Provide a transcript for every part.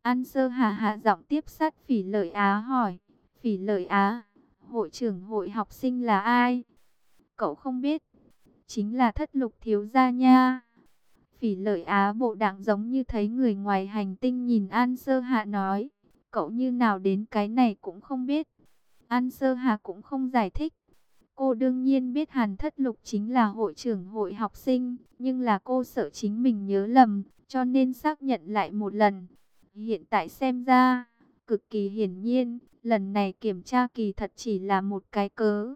An Sơ Hà hạ giọng tiếp sát Phỉ Lợi Á hỏi. Phỉ Lợi Á, hội trưởng hội học sinh là ai? Cậu không biết, chính là Thất Lục thiếu gia nha. Phỉ Lợi Á bộ dạng giống như thấy người ngoài hành tinh nhìn An Sơ Hạ nói. Cậu như nào đến cái này cũng không biết. An Sơ Hà cũng không giải thích. Cô đương nhiên biết Hàn Thất Lục chính là hội trưởng hội học sinh, nhưng là cô sợ chính mình nhớ lầm, cho nên xác nhận lại một lần. Hiện tại xem ra, cực kỳ hiển nhiên, lần này kiểm tra kỳ thật chỉ là một cái cớ.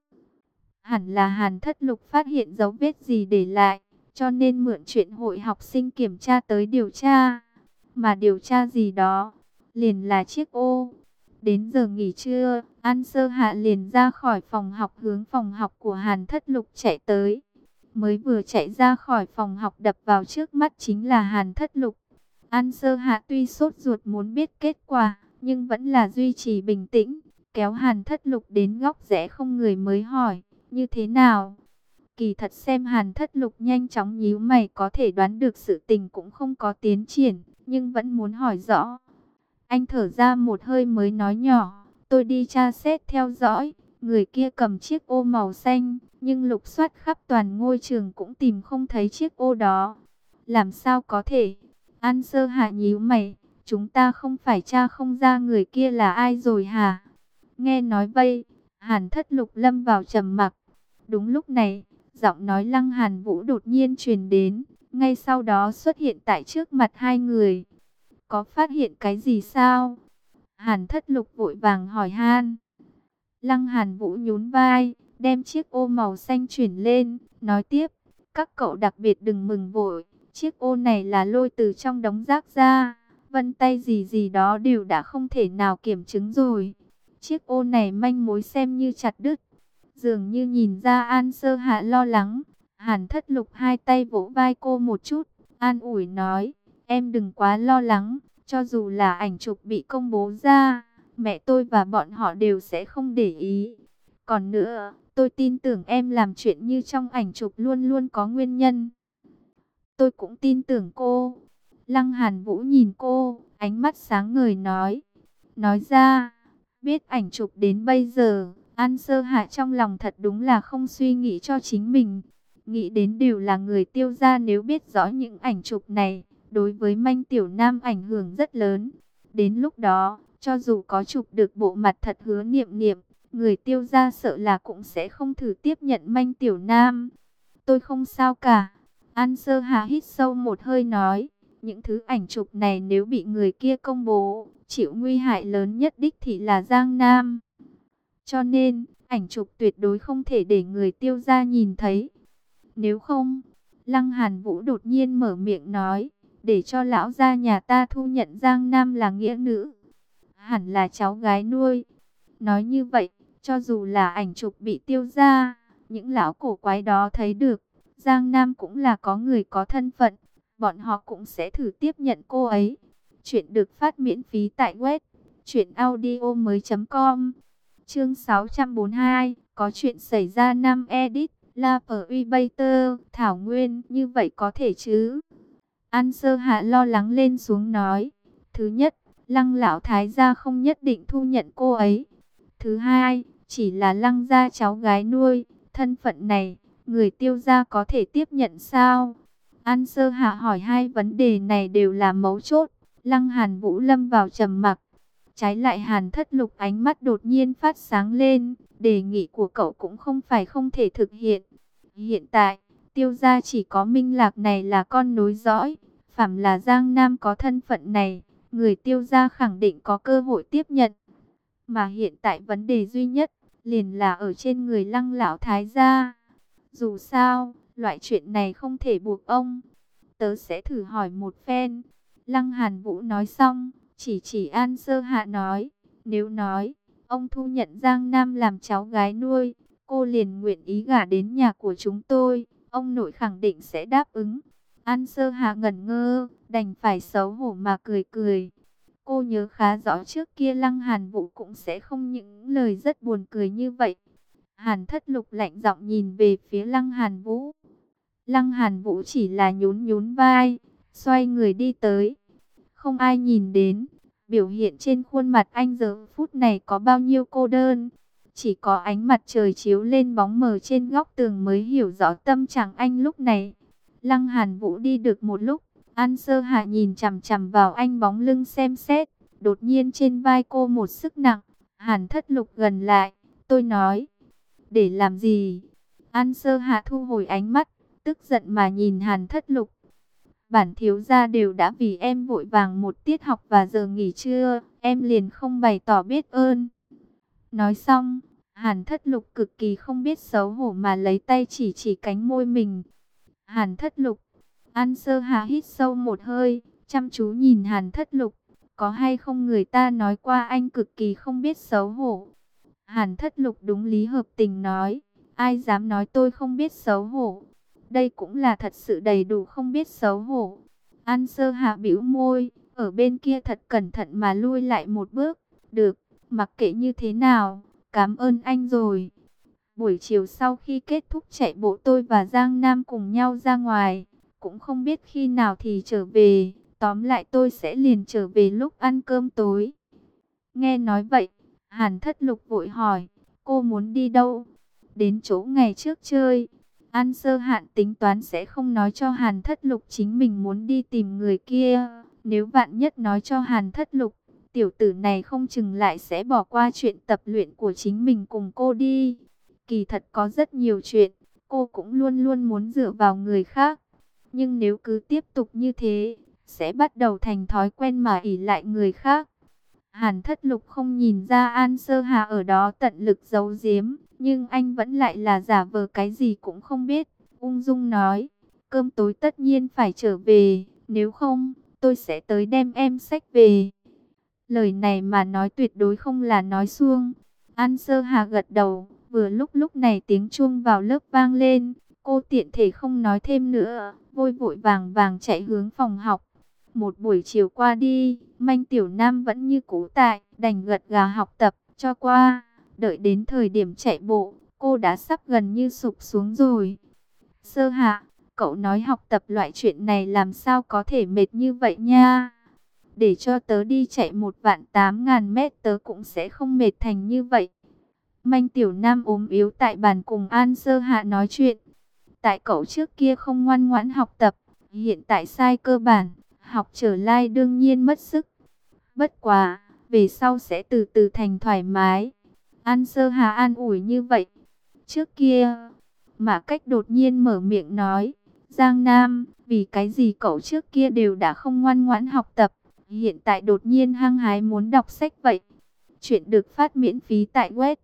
Hẳn là Hàn Thất Lục phát hiện dấu vết gì để lại, cho nên mượn chuyện hội học sinh kiểm tra tới điều tra. Mà điều tra gì đó, liền là chiếc ô. Đến giờ nghỉ trưa, An Sơ Hạ liền ra khỏi phòng học hướng phòng học của Hàn Thất Lục chạy tới. Mới vừa chạy ra khỏi phòng học đập vào trước mắt chính là Hàn Thất Lục. An Sơ Hạ tuy sốt ruột muốn biết kết quả, nhưng vẫn là duy trì bình tĩnh, kéo Hàn Thất Lục đến góc rẽ không người mới hỏi, như thế nào? Kỳ thật xem Hàn Thất Lục nhanh chóng nhíu mày có thể đoán được sự tình cũng không có tiến triển, nhưng vẫn muốn hỏi rõ. Anh thở ra một hơi mới nói nhỏ, tôi đi tra xét theo dõi, người kia cầm chiếc ô màu xanh, nhưng lục soát khắp toàn ngôi trường cũng tìm không thấy chiếc ô đó. Làm sao có thể? An Sơ Hạ nhíu mày, chúng ta không phải tra không ra người kia là ai rồi hả? Nghe nói vậy, Hàn Thất Lục lâm vào trầm mặc. Đúng lúc này, giọng nói Lăng Hàn Vũ đột nhiên truyền đến, ngay sau đó xuất hiện tại trước mặt hai người. Có phát hiện cái gì sao? Hàn Thất Lục vội vàng hỏi han. Lăng Hàn Vũ nhún vai, đem chiếc ô màu xanh chuyển lên, nói tiếp, các cậu đặc biệt đừng mừng vội, chiếc ô này là lôi từ trong đống rác ra, vân tay gì gì đó đều đã không thể nào kiểm chứng rồi. Chiếc ô này manh mối xem như chặt đứt. Dường như nhìn ra An Sơ Hạ lo lắng, Hàn Thất Lục hai tay vỗ vai cô một chút, an ủi nói, em đừng quá lo lắng, cho dù là ảnh chụp bị công bố ra, mẹ tôi và bọn họ đều sẽ không để ý. Còn nữa, tôi tin tưởng em làm chuyện như trong ảnh chụp luôn luôn có nguyên nhân. Tôi cũng tin tưởng cô. Lăng Hàn Vũ nhìn cô, ánh mắt sáng ngời nói. Nói ra, biết ảnh chụp đến bây giờ, An Sơ Hạ trong lòng thật đúng là không suy nghĩ cho chính mình. Nghĩ đến đều là người Tiêu gia, nếu biết rõ những ảnh chụp này, đối với Manh Tiểu Nam ảnh hưởng rất lớn. Đến lúc đó, cho dù có chụp được bộ mặt thật Hứa Niệm Niệm, người Tiêu gia sợ là cũng sẽ không thử tiếp nhận Manh Tiểu Nam. Tôi không sao cả. An Sơ Hà hít sâu một hơi nói, những thứ ảnh chụp này nếu bị người kia công bố, chịu nguy hại lớn nhất đích thị là Giang Nam. Cho nên, ảnh chụp tuyệt đối không thể để người Tiêu gia nhìn thấy. Nếu không, Lăng Hàn Vũ đột nhiên mở miệng nói, để cho lão gia nhà ta thu nhận Giang Nam là nghĩa nữ, hẳn là cháu gái nuôi. Nói như vậy, cho dù là ảnh chụp bị Tiêu gia, những lão cổ quái đó thấy được, Giang Nam cũng là có người có thân phận, bọn họ cũng sẽ thử tiếp nhận cô ấy. Chuyện được phát miễn phí tại web truyệnaudiomoi.com. Chương 642, có chuyện xảy ra năm edit, La Privator, Thảo Nguyên, như vậy có thể chứ? An Sơ Hạ lo lắng lên xuống nói, thứ nhất, Lăng lão thái gia không nhất định thu nhận cô ấy. Thứ hai, chỉ là Lăng gia cháu gái nuôi, thân phận này, người Tiêu gia có thể tiếp nhận sao? An Sơ Hạ hỏi hai vấn đề này đều là mấu chốt. Lăng Hàn Vũ lâm vào trầm mặc. Trái lại Hàn Thất Lục ánh mắt đột nhiên phát sáng lên, đề nghị của cậu cũng không phải không thể thực hiện. Hiện tại, Tiêu gia chỉ có Minh Lạc này là con nối dõi, phàm là Giang Nam có thân phận này, người Tiêu gia khẳng định có cơ hội tiếp nhận. Mà hiện tại vấn đề duy nhất liền là ở trên người Lăng lão thái gia. Dù sao, loại chuyện này không thể buộc ông. Tớ sẽ thử hỏi một phen. Lăng Hàn Vũ nói xong, chỉ An Sơ Hạ nói, nếu nói, ông thu nhận Giang Nam làm cháu gái nuôi, cô liền nguyện ý gả đến nhà của chúng tôi, ông nội khẳng định sẽ đáp ứng. An Sơ Hạ ngẩn ngơ, đành phải xấu hổ mà cười cười. Cô nhớ khá rõ trước kia Lăng Hàn Vũ cũng sẽ không những lời rất buồn cười như vậy. Hàn Thất Lục lạnh giọng nhìn về phía Lăng Hàn Vũ. Lăng Hàn Vũ chỉ là nhún nhún vai, xoay người đi tới. Không ai nhìn đến, Biểu hiện trên khuôn mặt anh giờ phút này có bao nhiêu cô đơn. Chỉ có ánh mặt trời chiếu lên bóng mờ trên góc tường mới hiểu rõ tâm trạng anh lúc này. Lăng Hàn Vũ đi được một lúc, An Sơ Hạ nhìn chằm chằm vào anh bóng lưng xem xét. Đột nhiên trên vai cô một sức nặng. Hàn Thất Lục gần lại, tôi nói, để làm gì? An Sơ Hạ thu hồi ánh mắt, tức giận mà nhìn Hàn Thất Lục. Bản thiếu gia đều đã vì em vội vàng một tiết học và giờ nghỉ trưa, em liền không bày tỏ biết ơn. Nói xong, Hàn Thất Lục cực kỳ không biết xấu hổ mà lấy tay chỉ cánh môi mình. Hàn Thất Lục, An Sơ Hà hít sâu một hơi, chăm chú nhìn Hàn Thất Lục. Có hay không người ta nói qua anh cực kỳ không biết xấu hổ. Hàn Thất Lục đúng lý hợp tình nói, ai dám nói tôi không biết xấu hổ. Đây cũng là thật sự đầy đủ không biết xấu hổ. An Sơ Hạ bĩu môi, ở bên kia thật cẩn thận mà lui lại một bước. Được, mặc kệ như thế nào, cảm ơn anh rồi. Buổi chiều sau khi kết thúc chạy bộ tôi và Giang Nam cùng nhau ra ngoài. Cũng không biết khi nào thì trở về. Tóm lại tôi sẽ liền trở về lúc ăn cơm tối. Nghe nói vậy, Hàn Thất Lục vội hỏi, cô muốn đi đâu? Đến chỗ ngày trước chơi. An Sơ Hạn tính toán sẽ không nói cho Hàn Thất Lục chính mình muốn đi tìm người kia. Nếu vạn nhất nói cho Hàn Thất Lục, tiểu tử này không chừng lại sẽ bỏ qua chuyện tập luyện của chính mình cùng cô đi. Kỳ thật có rất nhiều chuyện, cô cũng luôn luôn muốn dựa vào người khác. Nhưng nếu cứ tiếp tục như thế, sẽ bắt đầu thành thói quen mà ỷ lại người khác. Hàn Thất Lục không nhìn ra An Sơ Hà ở đó tận lực giấu giếm, nhưng anh vẫn lại là giả vờ cái gì cũng không biết. Ung dung nói, cơm tối tất nhiên phải trở về, nếu không, tôi sẽ tới đem em xách về. Lời này mà nói tuyệt đối không là nói suông. An Sơ Hà gật đầu, vừa lúc này tiếng chuông vào lớp vang lên, cô tiện thể không nói thêm nữa, vội vội vàng vàng chạy hướng phòng học. Một buổi chiều qua đi, Manh Tiểu Nam vẫn như cũ tại, đành gật gà học tập, cho qua. Đợi đến thời điểm chạy bộ, cô đã sắp gần như sụp xuống rồi. Sơ Hạ, cậu nói học tập loại chuyện này làm sao có thể mệt như vậy nha. Để cho tớ đi chạy 1.800.000 mét tớ cũng sẽ không mệt thành như vậy. Manh Tiểu Nam ốm yếu tại bàn cùng An Sơ Hạ nói chuyện. Tại cậu trước kia không ngoan ngoãn học tập, hiện tại sai cơ bản, học trở lại đương nhiên mất sức. Bất quá, về sau sẽ từ từ thành thoải mái. An Sơ Hà an ủi như vậy. Trước kia, Mã Cách đột nhiên mở miệng nói, Giang Nam, vì cái gì cậu trước kia đều đã không ngoan ngoãn học tập, hiện tại đột nhiên hăng hái muốn đọc sách vậy. Chuyện được phát miễn phí tại web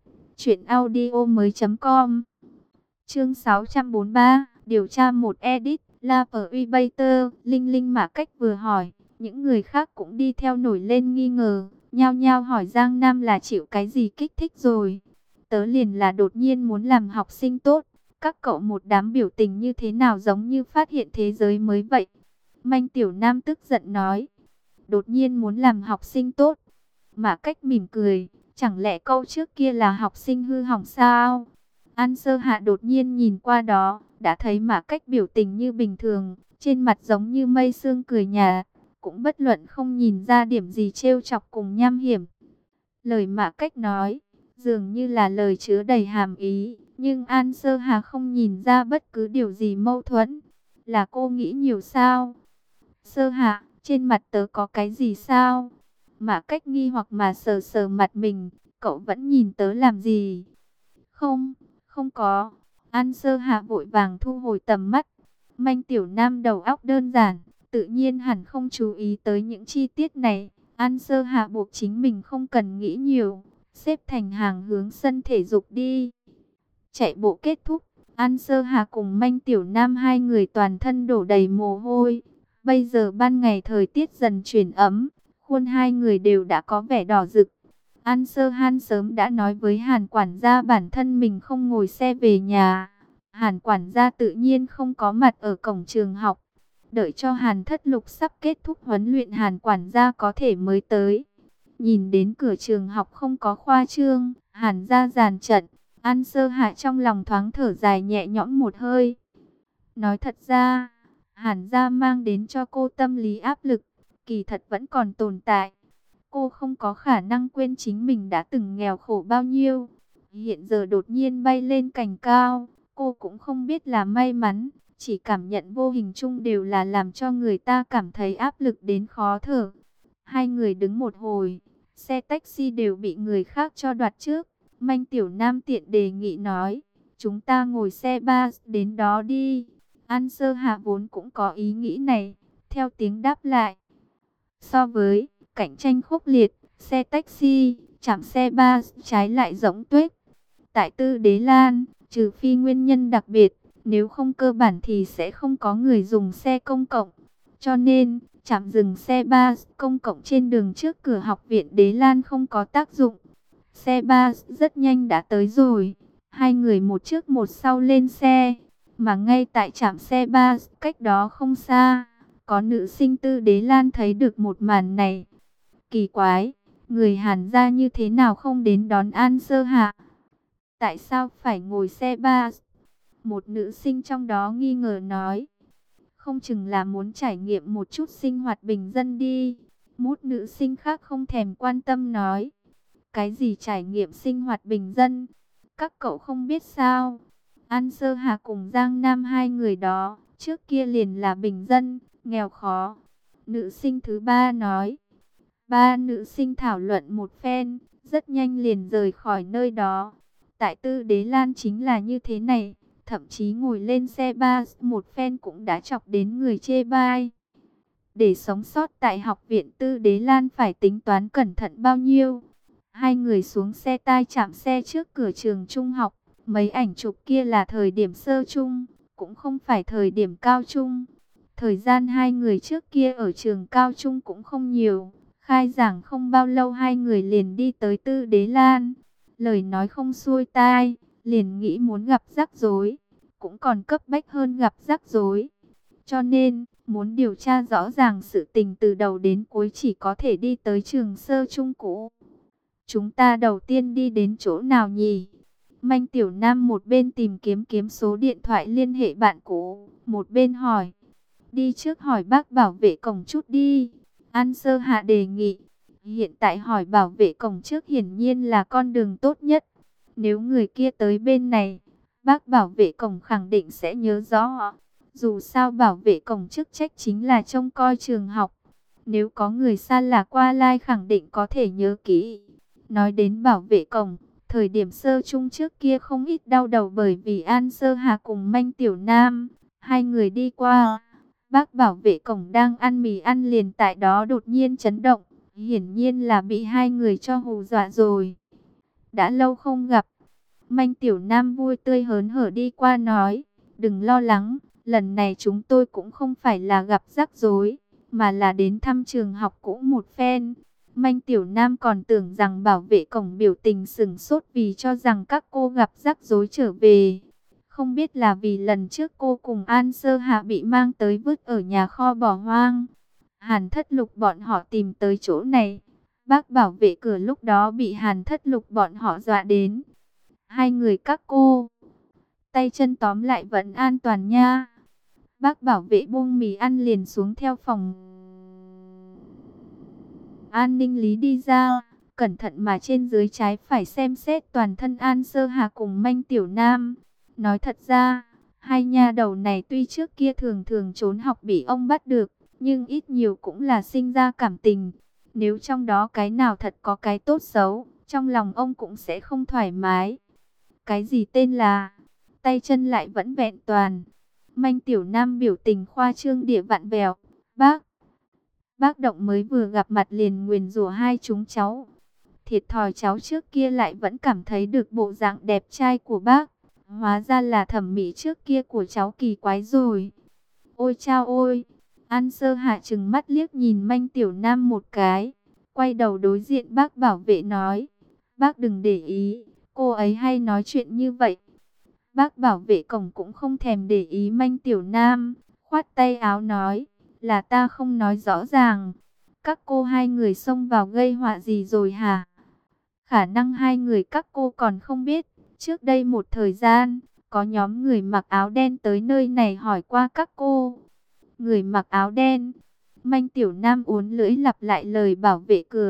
truyệnaudiomoi.com. Chương 643, điều tra một edit, La Privater, Linh Linh Mã Cách vừa hỏi, những người khác cũng đi theo nổi lên nghi ngờ, nhao nhao hỏi Giang Nam là chịu cái gì kích thích rồi. Tớ liền là đột nhiên muốn làm học sinh tốt, các cậu một đám biểu tình như thế nào giống như phát hiện thế giới mới vậy. Manh Tiểu Nam tức giận nói, đột nhiên muốn làm học sinh tốt. Mã Cách mỉm cười, chẳng lẽ câu trước kia là học sinh hư hỏng sao? An Sơ Hạ đột nhiên nhìn qua đó, đã thấy Mã Cách biểu tình như bình thường, trên mặt giống như mây sương cười nhạt, cũng bất luận không nhìn ra điểm gì trêu chọc cùng nham hiểm. Lời Mã Cách nói, dường như là lời chứa đầy hàm ý, nhưng An Sơ Hà không nhìn ra bất cứ điều gì mâu thuẫn. Là cô nghĩ nhiều sao? Sơ Hạ, trên mặt tớ có cái gì sao? Mã Cách nghi hoặc mà sờ sờ mặt mình, cậu vẫn nhìn tớ làm gì? Không, không có. An Sơ Hạ vội vàng thu hồi tầm mắt. Manh Tiểu Nam đầu óc đơn giản, tự nhiên hẳn không chú ý tới những chi tiết này. An Sơ Hạ buộc chính mình không cần nghĩ nhiều, xếp thành hàng hướng sân thể dục đi. Chạy bộ kết thúc, An Sơ Hạ cùng Manh Tiểu Nam hai người toàn thân đổ đầy mồ hôi. Bây giờ ban ngày thời tiết dần chuyển ấm, khuôn hai người đều đã có vẻ đỏ rực. An Sơ Han sớm đã nói với Hàn quản gia bản thân mình không ngồi xe về nhà. Hàn quản gia tự nhiên không có mặt ở cổng trường học. Đợi cho Hàn Thất Lục sắp kết thúc huấn luyện Hàn quản gia có thể mới tới. Nhìn đến cửa trường học không có khoa trương, Hàn gia dàn trận. An Sơ Hạ trong lòng thoáng thở dài nhẹ nhõm một hơi. Nói thật ra, Hàn gia mang đến cho cô tâm lý áp lực, kỳ thật vẫn còn tồn tại. Cô không có khả năng quên chính mình đã từng nghèo khổ bao nhiêu. Hiện giờ đột nhiên bay lên cành cao, cô cũng không biết là may mắn, chỉ cảm nhận vô hình chung đều là làm cho người ta cảm thấy áp lực đến khó thở. Hai người đứng một hồi, xe taxi đều bị người khác cho đoạt trước. Manh Tiểu Nam tiện đề nghị nói, chúng ta ngồi xe bus đến đó đi. An Sơ Hạ vốn cũng có ý nghĩ này, theo tiếng đáp lại. So với cạnh tranh khốc liệt, xe taxi, trạm xe bus trái lại rỗng tuếch. Tại Tư Đế Lan, trừ phi nguyên nhân đặc biệt, nếu không cơ bản thì sẽ không có người dùng xe công cộng. Cho nên, trạm dừng xe bus công cộng trên đường trước cửa học viện Đế Lan không có tác dụng. Xe bus rất nhanh đã tới rồi. Hai người một trước một sau lên xe. Mà ngay tại trạm xe bus cách đó không xa, có nữ sinh Tư Đế Lan thấy được một màn này. Kỳ quái, người Hàn gia như thế nào không đến đón An Sơ Hạ? Tại sao phải ngồi xe bus? Một nữ sinh trong đó nghi ngờ nói. Không chừng là muốn trải nghiệm một chút sinh hoạt bình dân đi. Một nữ sinh khác không thèm quan tâm nói. Cái gì trải nghiệm sinh hoạt bình dân? Các cậu không biết sao? An Sơ Hà cùng Giang Nam hai người đó, trước kia liền là bình dân, nghèo khó. Nữ sinh thứ ba nói. Ba nữ sinh thảo luận một phen, rất nhanh liền rời khỏi nơi đó. Tại Tư Đế Lan chính là như thế này, thậm chí ngồi lên xe bus một phen cũng đã chọc đến người chê bai. Để sống sót tại học viện Tư Đế Lan phải tính toán cẩn thận bao nhiêu. Hai người xuống xe tai chạm xe trước cửa trường trung học. Mấy ảnh chụp kia là thời điểm sơ trung, cũng không phải thời điểm cao trung. Thời gian hai người trước kia ở trường cao trung cũng không nhiều. Khai giảng không bao lâu hai người liền đi tới Tư Đế Lan. Lời nói không xuôi tai, liền nghĩ muốn gặp rắc rối. Cũng còn cấp bách hơn gặp rắc rối. Cho nên, muốn điều tra rõ ràng sự tình từ đầu đến cuối chỉ có thể đi tới trường sơ trung cũ. Chúng ta đầu tiên đi đến chỗ nào nhỉ? Manh Tiểu Nam một bên tìm kiếm số điện thoại liên hệ bạn cũ, một bên hỏi. Đi trước hỏi bác bảo vệ cổng chút đi. An Sơ Hạ đề nghị. Hiện tại hỏi bảo vệ cổng trước hiển nhiên là con đường tốt nhất. Nếu người kia tới bên này, bác bảo vệ cổng khẳng định sẽ nhớ rõ. Dù sao bảo vệ cổng chức trách chính là trông coi trường học. Nếu có người xa lạ qua lai khẳng định có thể nhớ kỹ. Nói đến bảo vệ cổng, thời điểm sơ trung trước kia không ít đau đầu bởi vì An Sơ Hà cùng Manh Tiểu Nam. Hai người đi qua, bác bảo vệ cổng đang ăn mì ăn liền tại đó đột nhiên chấn động. Hiển nhiên là bị hai người cho hù dọa rồi. Đã lâu không gặp. Manh Tiểu Nam vui tươi hớn hở đi qua nói. Đừng lo lắng, lần này chúng tôi cũng không phải là gặp rắc rối, mà là đến thăm trường học cũ một phen. Manh Tiểu Nam còn tưởng rằng bảo vệ cổng biểu tình sửng sốt vì cho rằng các cô gặp rắc rối trở về. Không biết là vì lần trước cô cùng An Sơ Hạ bị mang tới vứt ở nhà kho bỏ hoang. Hàn Thất Lục bọn họ tìm tới chỗ này. Bác bảo vệ cửa lúc đó bị Hàn Thất Lục bọn họ dọa đến. Hai người các cô, tay chân tóm lại vẫn an toàn nha. Bác bảo vệ buông mì ăn liền xuống theo phòng an ninh lý đi ra, cẩn thận mà trên dưới trái phải xem xét toàn thân An Sơ Hà cùng Manh Tiểu Nam. Nói thật ra, hai nha đầu này tuy trước kia thường thường trốn học bị ông bắt được, nhưng ít nhiều cũng là sinh ra cảm tình. Nếu trong đó cái nào thật có cái tốt xấu, trong lòng ông cũng sẽ không thoải mái. Cái gì tên là tay chân lại vẫn vẹn toàn. Manh Tiểu Nam biểu tình khoa trương địa vặn vẹo. Bác Động mới vừa gặp mặt liền nguyền rủa hai chúng cháu. Thiệt thòi cháu trước kia lại vẫn cảm thấy được bộ dạng đẹp trai của bác. Hóa ra là thẩm mỹ trước kia của cháu kỳ quái rồi. Ôi chao ôi! An Sơ Hạ trừng mắt liếc nhìn Manh Tiểu Nam một cái. Quay đầu đối diện bác bảo vệ nói. Bác đừng để ý, cô ấy hay nói chuyện như vậy. Bác bảo vệ cổng cũng không thèm để ý Manh Tiểu Nam. Khoát tay áo nói. Là ta không nói rõ ràng. Các cô hai người xông vào gây họa gì rồi hả? Khả năng hai người các cô còn không biết. Trước đây một thời gian, có nhóm người mặc áo đen tới nơi này hỏi qua các cô. Người mặc áo đen. Manh Tiểu Nam uốn lưỡi lặp lại lời bảo vệ cửa.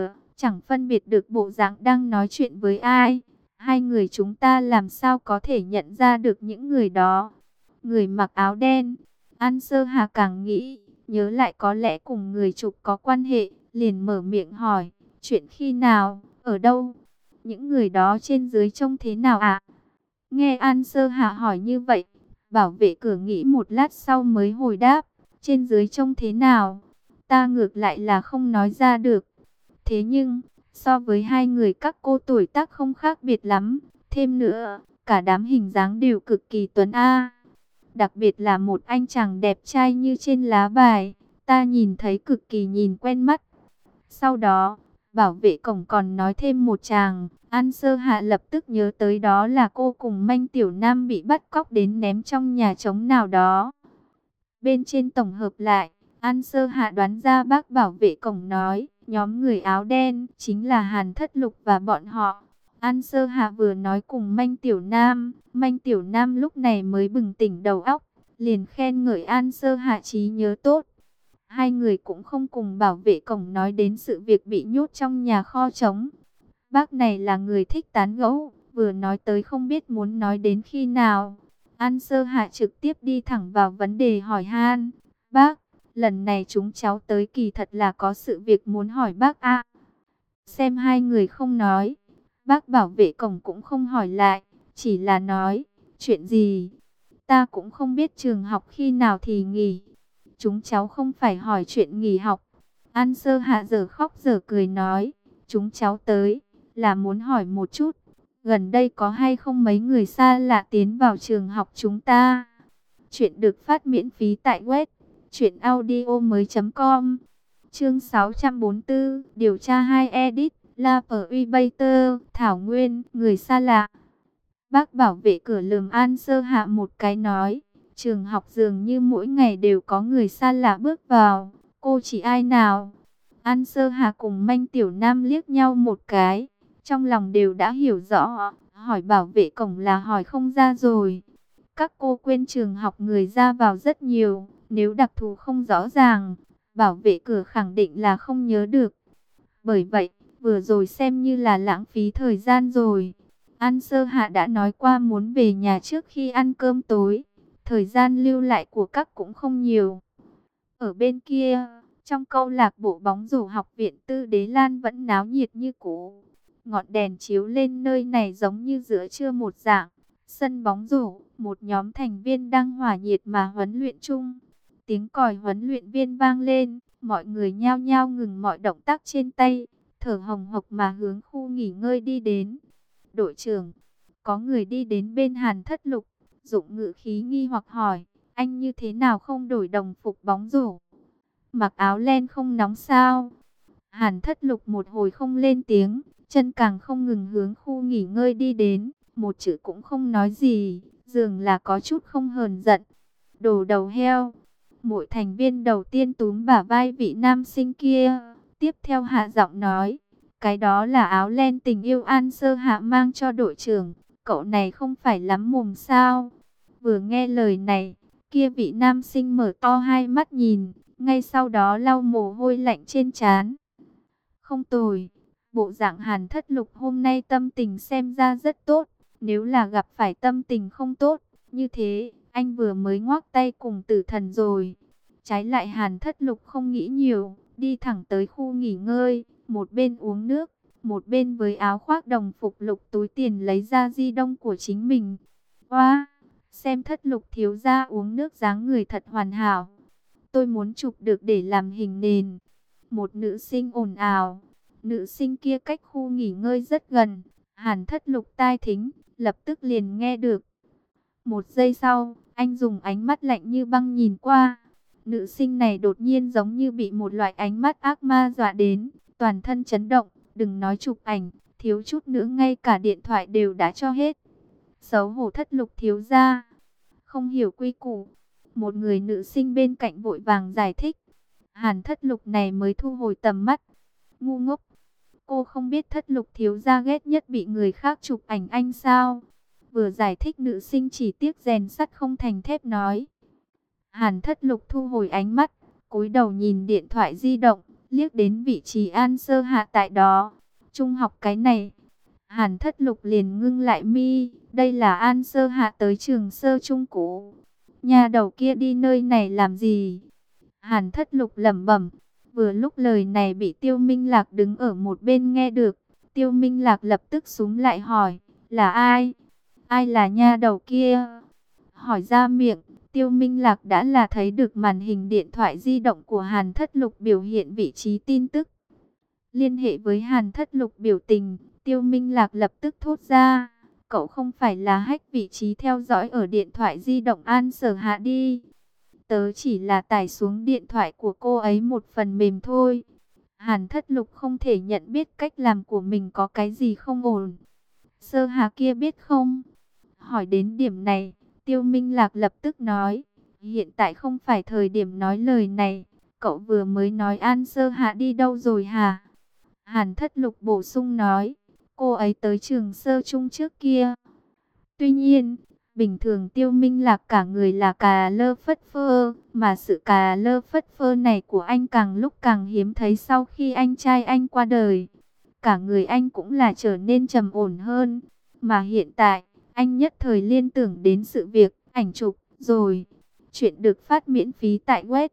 chẳng phân biệt được bộ dạng đang nói chuyện với ai. Hai người chúng ta làm sao có thể nhận ra được những người đó? Người mặc áo đen. An Sơ Hà càng nghĩ, nhớ lại có lẽ cùng người chụp có quan hệ, liền mở miệng hỏi, chuyện khi nào, ở đâu? Những người đó trên dưới trông thế nào ạ? Nghe An Sơ Hà hỏi như vậy, bảo vệ cửa nghĩ một lát sau mới hồi đáp, trên dưới trông thế nào? Ta ngược lại là không nói ra được. Thế nhưng, so với hai người các cô tuổi tác không khác biệt lắm. Thêm nữa, cả đám hình dáng đều cực kỳ tuấn a. Đặc biệt là một anh chàng đẹp trai như trên lá bài, ta nhìn thấy cực kỳ nhìn quen mắt. Sau đó, bảo vệ cổng còn nói thêm một chàng, An Sơ Hạ lập tức nhớ tới đó là cô cùng Manh Tiểu Nam bị bắt cóc đến ném trong nhà trống nào đó. Bên trên tổng hợp lại, An Sơ Hạ đoán ra bác bảo vệ cổng nói, nhóm người áo đen chính là Hàn Thất Lục và bọn họ. An Sơ Hạ vừa nói cùng Manh Tiểu Nam lúc này mới bừng tỉnh đầu óc, liền khen ngợi An Sơ Hạ trí nhớ tốt. Hai người cũng không cùng bảo vệ cổng nói đến sự việc bị nhốt trong nhà kho trống. Bác này là người thích tán gẫu, vừa nói tới không biết muốn nói đến khi nào. An Sơ Hạ trực tiếp đi thẳng vào vấn đề hỏi han. Bác, lần này chúng cháu tới kỳ thật là có sự việc muốn hỏi bác ạ. Xem hai người không nói, bác bảo vệ cổng cũng không hỏi lại, chỉ là nói, chuyện gì? Ta cũng không biết trường học khi nào thì nghỉ. Chúng cháu không phải hỏi chuyện nghỉ học. An Sơ Hạ giờ khóc giờ cười nói, chúng cháu tới là muốn hỏi một chút, gần đây có hay không mấy người xa lạ tiến vào trường học chúng ta? Chuyện được phát miễn phí tại web truyệnaudiomoi.com. Chương 644, điều tra 2 edit, La Privater, Thảo Nguyên, người xa lạ. Bác bảo vệ cửa lườm An Sơ Hạ một cái nói, trường học dường như mỗi ngày đều có người xa lạ bước vào, cô chỉ ai nào? An Sơ Hạ cùng Manh Tiểu Nam liếc nhau một cái, trong lòng đều đã hiểu rõ, hỏi bảo vệ cổng là hỏi không ra rồi. Các cô quên trường học người ra vào rất nhiều, nếu đặc thù không rõ ràng, bảo vệ cửa khẳng định là không nhớ được. Bởi vậy, vừa rồi xem như là lãng phí thời gian rồi. An Sơ Hạ đã nói qua muốn về nhà trước khi ăn cơm tối, thời gian lưu lại của các cũng không nhiều. Ở bên kia, trong câu lạc bộ bóng rổ học viện Tư Đế Lan vẫn náo nhiệt như cũ. Ngọn đèn chiếu lên nơi này giống như giữa trưa một dạng. Sân bóng rổ, một nhóm thành viên đang hòa nhiệt mà huấn luyện chung. Tiếng còi huấn luyện viên vang lên, mọi người nhao nhao ngừng mọi động tác trên tay, thở hồng hộc mà hướng khu nghỉ ngơi đi đến. Đội trưởng, có người đi đến bên Hàn Thất Lục, dụng ngữ khí nghi hoặc hỏi, anh như thế nào không đổi đồng phục bóng rổ? Mặc áo len không nóng sao? Hàn Thất Lục một hồi không lên tiếng, chân càng không ngừng hướng khu nghỉ ngơi đi đến, một chữ cũng không nói gì, dường là có chút không hờn giận. Đồ đầu heo. Mỗi thành viên đầu tiên túm bả vai vị nam sinh kia, tiếp theo hạ giọng nói, cái đó là áo len tình yêu An Sơ Hạ mang cho đội trưởng, cậu này không phải lắm mồm sao? Vừa nghe lời này, kia vị nam sinh mở to hai mắt nhìn, ngay sau đó lau mồ hôi lạnh trên trán. Không tồi, bộ dạng Hàn Thất Lục hôm nay tâm tình xem ra rất tốt, nếu là gặp phải tâm tình không tốt, như thế, anh vừa mới ngoác tay cùng tử thần rồi. Trái lại Hàn Thất Lục không nghĩ nhiều, đi thẳng tới khu nghỉ ngơi, một bên uống nước, một bên với áo khoác đồng phục lục túi tiền lấy ra di động của chính mình. Oa, xem Thất Lục thiếu gia uống nước dáng người thật hoàn hảo. Tôi muốn chụp được để làm hình nền. Một nữ sinh ồn ào. Nữ sinh kia cách khu nghỉ ngơi rất gần. Hàn Thất Lục tai thính, lập tức liền nghe được. Một giây sau, anh dùng ánh mắt lạnh như băng nhìn qua. Nữ sinh này đột nhiên giống như bị một loại ánh mắt ác ma dọa đến, toàn thân chấn động, đừng nói chụp ảnh, thiếu chút nữa ngay cả điện thoại đều đã cho hết. Xấu hổ Thất Lục thiếu gia, không hiểu quy củ. Một người nữ sinh bên cạnh vội vàng giải thích. Hàn Thất Lục này mới thu hồi tầm mắt. Ngu ngốc, cô không biết Thất Lục thiếu gia ghét nhất bị người khác chụp ảnh anh sao? Vừa giải thích nữ sinh chỉ tiếc rèn sắt không thành thép nói. Hàn Thất Lục thu hồi ánh mắt, cúi đầu nhìn điện thoại di động, liếc đến vị trí An Sơ Hạ tại đó. Trung học cái này. Hàn Thất Lục liền ngưng lại mi, đây là An Sơ Hạ tới trường sơ trung cũ. Nhà đầu kia đi nơi này làm gì? Hàn Thất Lục lẩm bẩm. Vừa lúc lời này bị Tiêu Minh Lạc đứng ở một bên nghe được. Tiêu Minh Lạc lập tức xúm lại hỏi, là ai? Ai là nha đầu kia? Hỏi ra miệng, Tiêu Minh Lạc đã là thấy được màn hình điện thoại di động của Hàn Thất Lục biểu hiện vị trí tin tức. Liên hệ với Hàn Thất Lục biểu tình, Tiêu Minh Lạc lập tức thốt ra, cậu không phải là hack vị trí theo dõi ở điện thoại di động An Sở Hạ đi. Tớ chỉ là tải xuống điện thoại của cô ấy một phần mềm thôi. Hàn Thất Lục không thể nhận biết cách làm của mình có cái gì không ổn. Sơ Hà kia biết không? Hỏi đến điểm này, Tiêu Minh Lạc lập tức nói, hiện tại không phải thời điểm nói lời này. Cậu vừa mới nói An Sơ Hạ đi đâu rồi hả? Hàn Thất Lục bổ sung nói, cô ấy tới trường sơ trung trước kia. Tuy nhiên, bình thường Tiêu Minh Lạc cả người là cà lơ phất phơ, mà sự cà lơ phất phơ này của anh càng lúc càng hiếm thấy sau khi anh trai anh qua đời. Cả người anh cũng là trở nên trầm ổn hơn, mà hiện tại, anh nhất thời liên tưởng đến sự việc ảnh chụp rồi. Chuyện được phát miễn phí tại web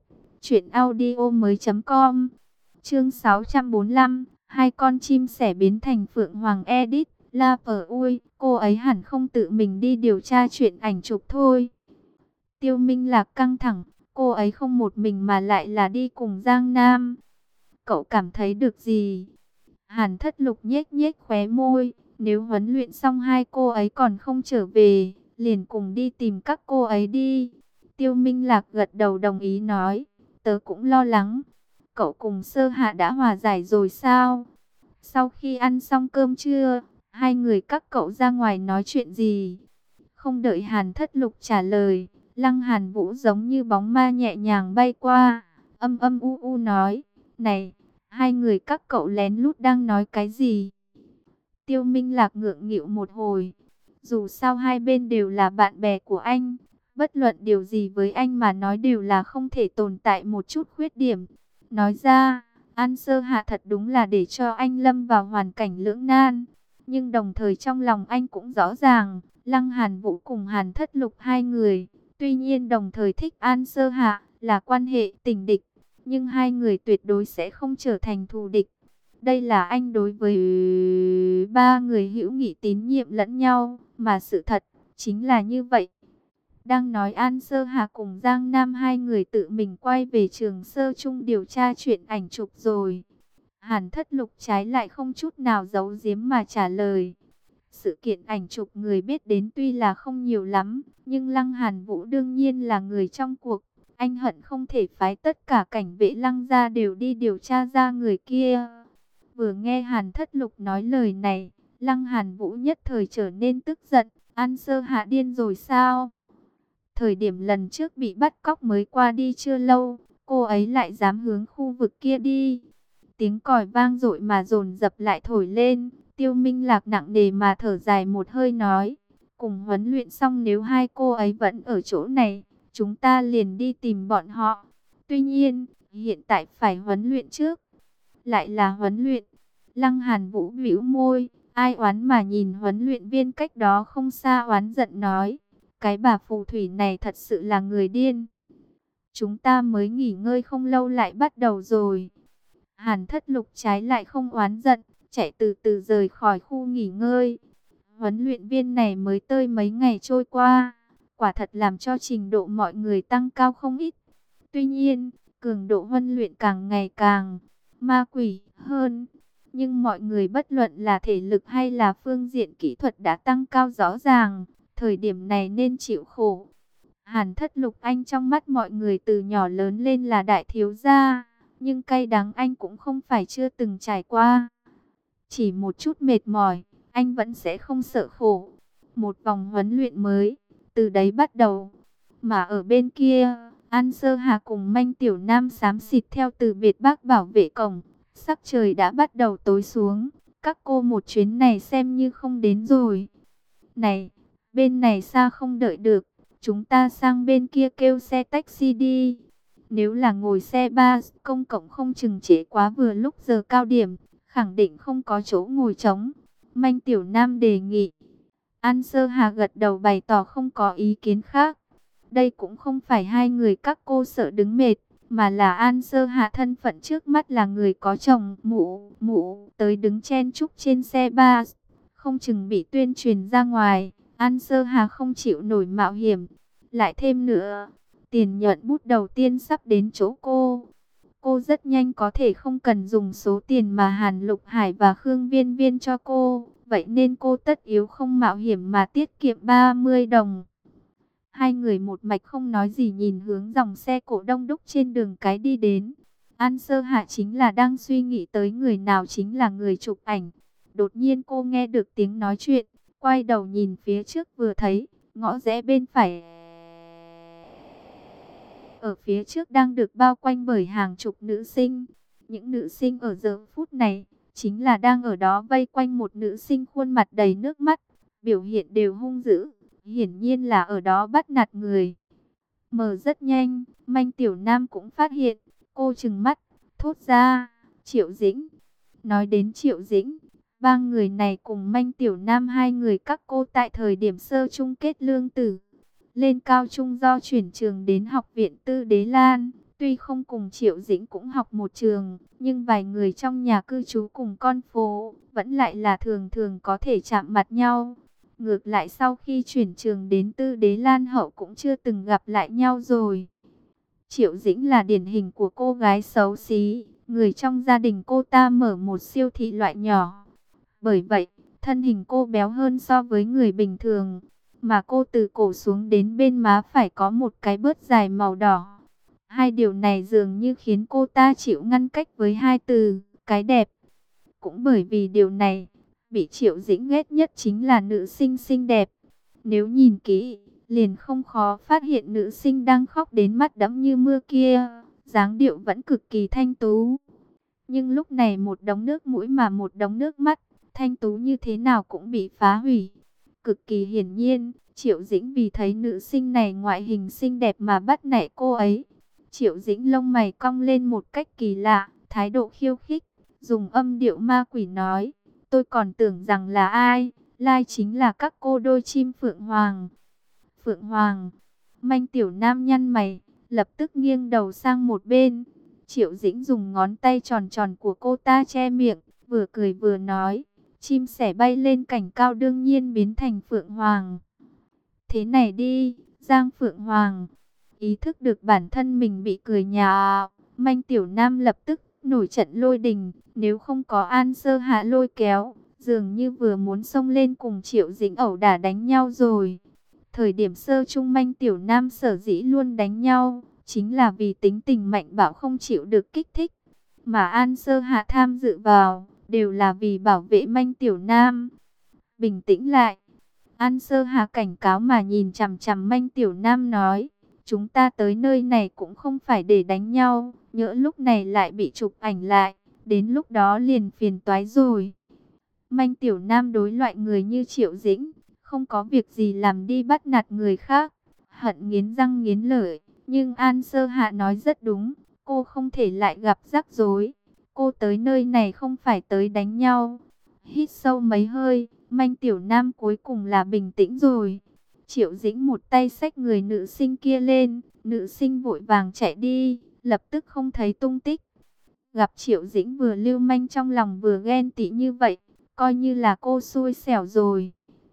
truyệnaudiomoi.com. Chương 645, hai con chim sẻ biến thành phượng hoàng edit. La Phở ui, cô ấy hẳn không tự mình đi điều tra chuyện ảnh chụp thôi. Tiêu Minh Lạc căng thẳng, cô ấy không một mình mà lại là đi cùng Giang Nam. Cậu cảm thấy được gì? Hàn Thất Lục nhếch nhếch khóe môi, nếu huấn luyện xong hai cô ấy còn không trở về, liền cùng đi tìm các cô ấy đi. Tiêu Minh Lạc gật đầu đồng ý nói, tớ cũng lo lắng. Cậu cùng Sơ Hạ đã hòa giải rồi sao? Sau khi ăn xong cơm trưa, hai người các cậu ra ngoài nói chuyện gì? Không đợi Hàn Thất Lục trả lời, Lăng Hàn Vũ giống như bóng ma nhẹ nhàng bay qua, âm âm u u nói, này, hai người các cậu lén lút đang nói cái gì? Tiêu Minh Lạc ngượng nghịu một hồi, dù sao hai bên đều là bạn bè của anh, bất luận điều gì với anh mà nói đều là không thể tồn tại một chút khuyết điểm. Nói ra, An Sơ Hạ thật đúng là để cho anh lâm vào hoàn cảnh lưỡng nan. Nhưng đồng thời trong lòng anh cũng rõ ràng, Lăng Hàn Vũ cùng Hàn Thất Lục hai người, tuy nhiên đồng thời thích An Sơ Hạ, là quan hệ tình địch, nhưng hai người tuyệt đối sẽ không trở thành thù địch. Đây là anh đối với ba người hữu nghị tín nhiệm lẫn nhau, mà sự thật chính là như vậy. Đang nói An Sơ Hà cùng Giang Nam hai người tự mình quay về trường sơ trung điều tra chuyện ảnh chụp rồi. Hàn Thất Lục trái lại không chút nào giấu giếm mà trả lời. Sự kiện ảnh chụp người biết đến tuy là không nhiều lắm, nhưng Lăng Hàn Vũ đương nhiên là người trong cuộc. Anh hận không thể phái tất cả cảnh vệ Lăng gia đều đi điều tra ra người kia. Vừa nghe Hàn Thất Lục nói lời này, Lăng Hàn Vũ nhất thời trở nên tức giận. An Sơ Hạ điên rồi sao? Thời điểm lần trước bị bắt cóc mới qua đi chưa lâu, cô ấy lại dám hướng khu vực kia đi. Tiếng còi vang dội mà dồn dập lại thổi lên. Tiêu Minh Lạc nặng nề mà thở dài một hơi nói, cùng huấn luyện xong nếu hai cô ấy vẫn ở chỗ này, chúng ta liền đi tìm bọn họ. Tuy nhiên, hiện tại phải huấn luyện trước. Lại là huấn luyện. Lăng Hàn Vũ bĩu môi, ai oán mà nhìn huấn luyện viên cách đó không xa oán giận nói, cái bà phù thủy này thật sự là người điên. Chúng ta mới nghỉ ngơi không lâu lại bắt đầu rồi. Hàn Thất Lục trái lại không oán giận, chạy từ từ rời khỏi khu nghỉ ngơi. Huấn luyện viên này mới tới mấy ngày trôi qua, quả thật làm cho trình độ mọi người tăng cao không ít. Tuy nhiên, cường độ huấn luyện càng ngày càng ma quỷ hơn. Nhưng mọi người bất luận là thể lực hay là phương diện kỹ thuật đã tăng cao rõ ràng. Thời điểm này nên chịu khổ. Hàn Thất Lục anh trong mắt mọi người từ nhỏ lớn lên là đại thiếu gia. Nhưng cay đắng anh cũng không phải chưa từng trải qua. Chỉ một chút mệt mỏi, anh vẫn sẽ không sợ khổ. Một vòng huấn luyện mới, từ đấy bắt đầu. Mà ở bên kia, An Sơ Hà cùng Manh Tiểu Nam xám xịt theo từ biệt bác bảo vệ cổng. Sắc trời đã bắt đầu tối xuống, các cô một chuyến này xem như không đến rồi. Này, bên này xa không đợi được, chúng ta sang bên kia kêu xe taxi đi. Nếu là ngồi xe bus công cộng không chừng trễ quá vừa lúc giờ cao điểm, khẳng định không có chỗ ngồi trống. Manh Tiểu Nam đề nghị. An Sơ Hà gật đầu bày tỏ không có ý kiến khác. Đây cũng không phải hai người các cô sợ đứng mệt, mà là An Sơ Hà thân phận trước mắt là người có chồng, mụ tới đứng chen chúc trên xe bus, không chừng bị tuyên truyền ra ngoài. An Sơ Hà không chịu nổi mạo hiểm. Lại thêm nữa, tiền nhuận bút đầu tiên sắp đến chỗ cô. Cô rất nhanh có thể không cần dùng số tiền mà Hàn Lục Hải và Khương Viên Viên cho cô. Vậy nên cô tất yếu không mạo hiểm mà tiết kiệm 30 đồng. Hai người một mạch không nói gì nhìn hướng dòng xe cộ đông đúc trên đường cái đi đến. An Sơ Hạ chính là đang suy nghĩ tới người nào chính là người chụp ảnh. Đột nhiên cô nghe được tiếng nói chuyện, quay đầu nhìn phía trước vừa thấy, ngõ rẽ bên phải. Ở phía trước đang được bao quanh bởi hàng chục nữ sinh. Những nữ sinh ở giờ phút này, chính là đang ở đó vây quanh một nữ sinh khuôn mặt đầy nước mắt, biểu hiện đều hung dữ, hiển nhiên là ở đó bắt nạt người. Mở rất nhanh, Manh Tiểu Nam cũng phát hiện, cô trừng mắt, thốt ra, Triệu Dĩnh. Nói đến Triệu Dĩnh, ba người này cùng Manh Tiểu Nam hai người các cô tại thời điểm sơ chung kết lương tử. Lên cao trung do chuyển trường đến học viện Tư Đế Lan, tuy không cùng Triệu Dĩnh cũng học một trường, nhưng vài người trong nhà cư trú cùng con phố, vẫn lại là thường thường có thể chạm mặt nhau. Ngược lại sau khi chuyển trường đến Tư Đế Lan hậu cũng chưa từng gặp lại nhau rồi. Triệu Dĩnh là điển hình của cô gái xấu xí, người trong gia đình cô ta mở một siêu thị loại nhỏ. Bởi vậy, thân hình cô béo hơn so với người bình thường. Mà cô từ cổ xuống đến bên má phải có một cái bớt dài màu đỏ. Hai điều này dường như khiến cô ta chịu ngăn cách với hai từ, cái đẹp. Cũng bởi vì điều này, bị Triệu Dĩnh ghét nhất chính là nữ sinh xinh đẹp. Nếu nhìn kỹ, liền không khó phát hiện nữ sinh đang khóc đến mắt đẫm như mưa kia, dáng điệu vẫn cực kỳ thanh tú. Nhưng lúc này một đống nước mũi mà một đống nước mắt, thanh tú như thế nào cũng bị phá hủy. Cực kỳ hiển nhiên, Triệu Dĩnh vì thấy nữ sinh này ngoại hình xinh đẹp mà bắt nạt cô ấy. Triệu Dĩnh lông mày cong lên một cách kỳ lạ, thái độ khiêu khích, dùng âm điệu ma quỷ nói, tôi còn tưởng rằng là ai, lai chính là các cô đôi chim Phượng Hoàng. Phượng Hoàng, Manh Tiểu Nam nhăn mày, lập tức nghiêng đầu sang một bên. Triệu Dĩnh dùng ngón tay tròn tròn của cô ta che miệng, vừa cười vừa nói, chim sẻ bay lên cảnh cao đương nhiên biến thành Phượng Hoàng. Thế này đi, Giang Phượng Hoàng. Ý thức được bản thân mình bị cười nhạo, Manh Tiểu Nam lập tức nổi trận lôi đình. Nếu không có An Sơ Hạ lôi kéo, dường như vừa muốn xông lên cùng Triệu Dĩnh ẩu đả đánh nhau rồi. Thời điểm sơ trung Manh Tiểu Nam sở dĩ luôn đánh nhau, chính là vì tính tình mạnh bạo không chịu được kích thích. Mà An Sơ Hạ tham dự vào, đều là vì bảo vệ Manh Tiểu Nam. Bình tĩnh lại. An Sơ Hà cảnh cáo mà nhìn chằm chằm Manh Tiểu Nam nói, chúng ta tới nơi này cũng không phải để đánh nhau, nhỡ lúc này lại bị chụp ảnh lại, đến lúc đó liền phiền toái rồi. Manh Tiểu Nam đối loại người như Triệu Dĩnh, không có việc gì làm đi bắt nạt người khác, hận nghiến răng nghiến lợi, nhưng An Sơ Hạ nói rất đúng, cô không thể lại gặp rắc rối. Cô tới nơi này không phải tới đánh nhau. Hít sâu mấy hơi, Manh Tiểu Nam cuối cùng là bình tĩnh rồi. Triệu Dĩnh một tay xách người nữ sinh kia lên, nữ sinh vội vàng chạy đi, lập tức không thấy tung tích. Gặp Triệu Dĩnh vừa lưu manh trong lòng vừa ghen tị như vậy, coi như là cô xui xẻo rồi.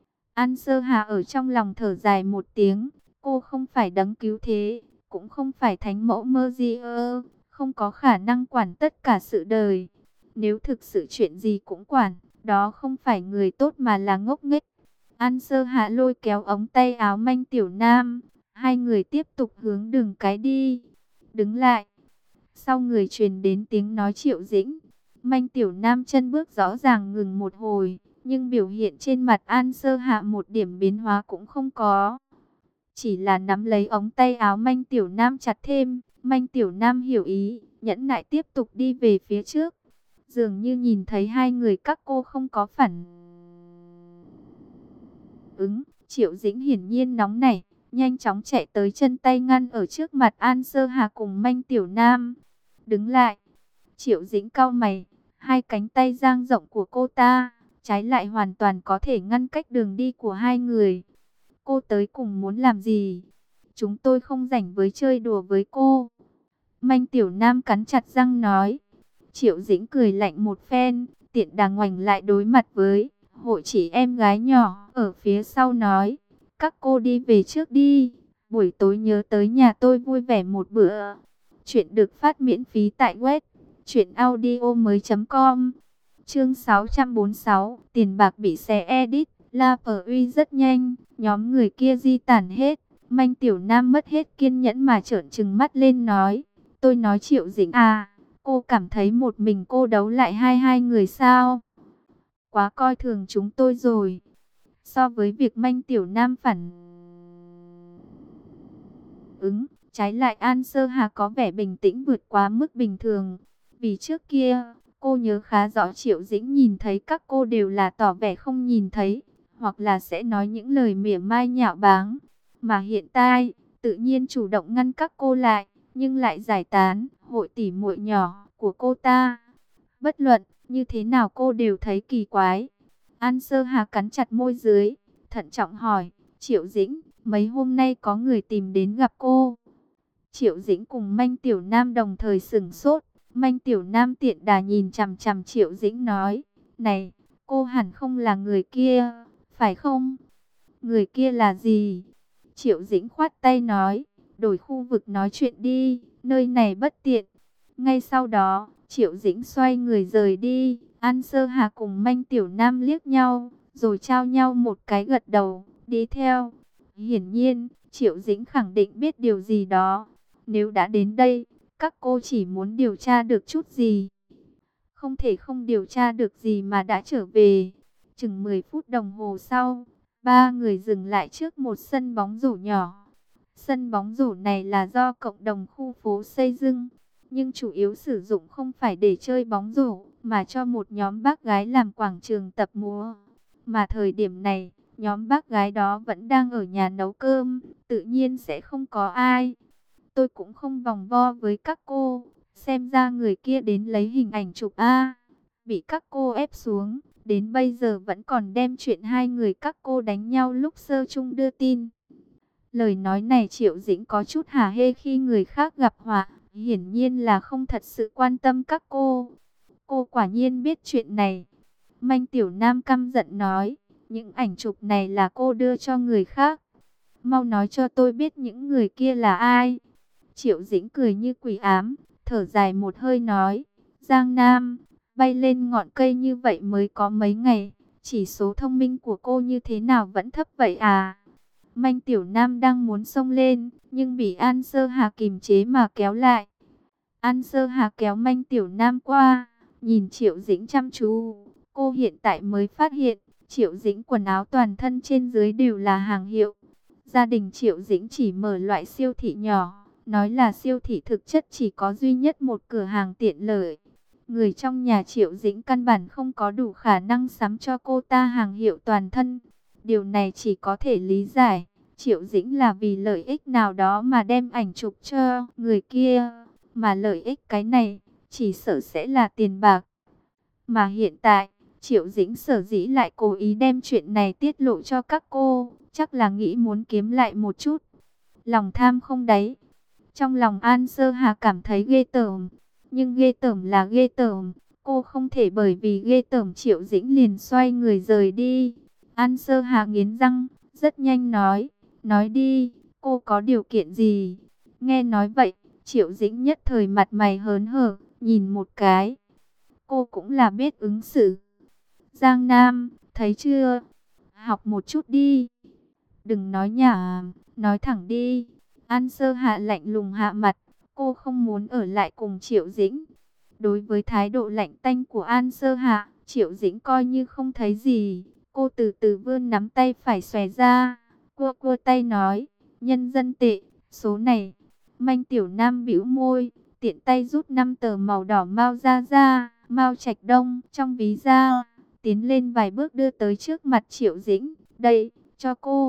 An Sơ Hà ở trong lòng thở dài một tiếng, cô không phải đấng cứu thế, cũng không phải thánh mẫu Mơ-di-ơ, không có khả năng quản tất cả sự đời. Nếu thực sự chuyện gì cũng quản, đó không phải người tốt mà là ngốc nghếch. An Sơ Hạ lôi kéo ống tay áo Manh Tiểu Nam, hai người tiếp tục hướng đường cái đi. Đứng lại. Sau người truyền đến tiếng nói Triệu Dĩnh. Manh Tiểu Nam chân bước rõ ràng ngừng một hồi, nhưng biểu hiện trên mặt An Sơ Hạ một điểm biến hóa cũng không có. Chỉ là nắm lấy ống tay áo Manh Tiểu Nam chặt thêm. Manh Tiểu Nam hiểu ý, nhẫn nại tiếp tục đi về phía trước. Dường như nhìn thấy hai người các cô không có phản ứng, Triệu Dĩnh hiển nhiên nóng nảy, nhanh chóng chạy tới chân tay ngăn ở trước mặt An Sơ Hà cùng Manh Tiểu Nam. Đứng lại. Triệu Dĩnh cau mày, hai cánh tay dang rộng của cô ta, trái lại hoàn toàn có thể ngăn cách đường đi của hai người. Cô tới cùng muốn làm gì? Chúng tôi không rảnh với chơi đùa với cô. Manh Tiểu Nam cắn chặt răng nói. Triệu Dĩnh cười lạnh một phen, tiện đà ngoảnh lại đối mặt với Hội Chỉ em gái nhỏ ở phía sau nói. Các cô đi về trước đi, buổi tối nhớ tới nhà tôi vui vẻ một bữa. Chuyện được phát miễn phí tại web truyệnaudiomoi.com. Chương 646, tiền bạc bị xé edit. La Uy rất nhanh, nhóm người kia di tản hết. Manh Tiểu Nam mất hết kiên nhẫn mà trợn trừng mắt lên nói. Tôi nói Triệu Dĩnh à, cô cảm thấy một mình cô đấu lại hai người sao? Quá coi thường chúng tôi rồi. So với việc Manh Tiểu Nam phản ứng, trái lại An Sơ Hà có vẻ bình tĩnh vượt quá mức bình thường. Vì trước kia, cô nhớ khá rõ Triệu Dĩnh nhìn thấy các cô đều là tỏ vẻ không nhìn thấy, hoặc là sẽ nói những lời mỉa mai nhạo báng. Mà hiện tại, tự nhiên chủ động ngăn các cô lại, nhưng lại giải tán hội tỉ muội nhỏ của cô ta. Bất luận như thế nào cô đều thấy kỳ quái. An Sơ Hà cắn chặt môi dưới, thận trọng hỏi, Triệu Dĩnh, mấy hôm nay có người tìm đến gặp cô? Triệu Dĩnh cùng Manh Tiểu Nam đồng thời sửng sốt. Manh Tiểu Nam tiện đà nhìn chằm chằm Triệu Dĩnh nói, này, cô hẳn không là người kia, phải không? Người kia là gì? Triệu Dĩnh khoát tay nói, đổi khu vực nói chuyện đi, nơi này bất tiện. Ngay sau đó, Triệu Dĩnh xoay người rời đi. An Sơ Hà cùng Manh Tiểu Nam liếc nhau, rồi trao nhau một cái gật đầu, đi theo. Hiển nhiên, Triệu Dĩnh khẳng định biết điều gì đó. Nếu đã đến đây, các cô chỉ muốn điều tra được chút gì. Không thể không điều tra được gì mà đã trở về. Chừng 10 phút đồng hồ sau, ba người dừng lại trước một sân bóng rổ nhỏ. Sân bóng rổ này là do cộng đồng khu phố xây dựng, nhưng chủ yếu sử dụng không phải để chơi bóng rổ, mà cho một nhóm bác gái làm quảng trường tập múa. Mà thời điểm này, nhóm bác gái đó vẫn đang ở nhà nấu cơm, tự nhiên sẽ không có ai. Tôi cũng không vòng vo với các cô, xem ra người kia đến lấy hình ảnh chụp A. Bị các cô ép xuống, đến bây giờ vẫn còn đem chuyện hai người các cô đánh nhau lúc sơ chung đưa tin. Lời nói này Triệu Dĩnh có chút hả hê khi người khác gặp họa, hiển nhiên là không thật sự quan tâm các cô. Cô quả nhiên biết chuyện này. Manh Tiểu Nam căm giận nói, những ảnh chụp này là cô đưa cho người khác. Mau nói cho tôi biết những người kia là ai. Triệu Dĩnh cười như quỷ ám, thở dài một hơi nói, Giang Nam, bay lên ngọn cây như vậy mới có mấy ngày, chỉ số thông minh của cô như thế nào vẫn thấp vậy à? Manh Tiểu Nam đang muốn xông lên, nhưng bị An Sơ Hà kìm chế mà kéo lại. An Sơ Hà kéo Manh Tiểu Nam qua, nhìn Triệu Dĩnh chăm chú. Cô hiện tại mới phát hiện, Triệu Dĩnh quần áo toàn thân trên dưới đều là hàng hiệu. Gia đình Triệu Dĩnh chỉ mở loại siêu thị nhỏ, nói là siêu thị thực chất chỉ có duy nhất một cửa hàng tiện lợi. Người trong nhà Triệu Dĩnh căn bản không có đủ khả năng sắm cho cô ta hàng hiệu toàn thân. Điều này chỉ có thể lý giải, Triệu Dĩnh là vì lợi ích nào đó mà đem ảnh chụp cho người kia, mà lợi ích cái này chỉ sợ sẽ là tiền bạc. Mà hiện tại, Triệu Dĩnh sở dĩ lại cố ý đem chuyện này tiết lộ cho các cô, chắc là nghĩ muốn kiếm lại một chút. Lòng tham không đáy. Trong lòng An Sơ Hà cảm thấy ghê tởm, nhưng ghê tởm là ghê tởm, cô không thể bởi vì ghê tởm Triệu Dĩnh liền xoay người rời đi. An Sơ Hà nghiến răng, rất nhanh nói đi, cô có điều kiện gì? Nghe nói vậy, Triệu Dĩnh nhất thời mặt mày hớn hở, nhìn một cái. Cô cũng là biết ứng xử. Giang Nam, thấy chưa? Học một chút đi. Đừng nói nhảm, nói thẳng đi. An Sơ Hạ lạnh lùng hạ mặt, cô không muốn ở lại cùng Triệu Dĩnh. Đối với thái độ lạnh tanh của An Sơ Hạ, Triệu Dĩnh coi như không thấy gì. Cô từ từ vươn nắm tay phải xòe ra, cua tay nói, nhân dân tệ, số này. Manh Tiểu Nam bĩu môi, tiện tay rút 5 tờ màu đỏ Mao ra, Mao Trạch Đông trong ví ra, tiến lên vài bước đưa tới trước mặt Triệu Dĩnh. Đây, cho cô.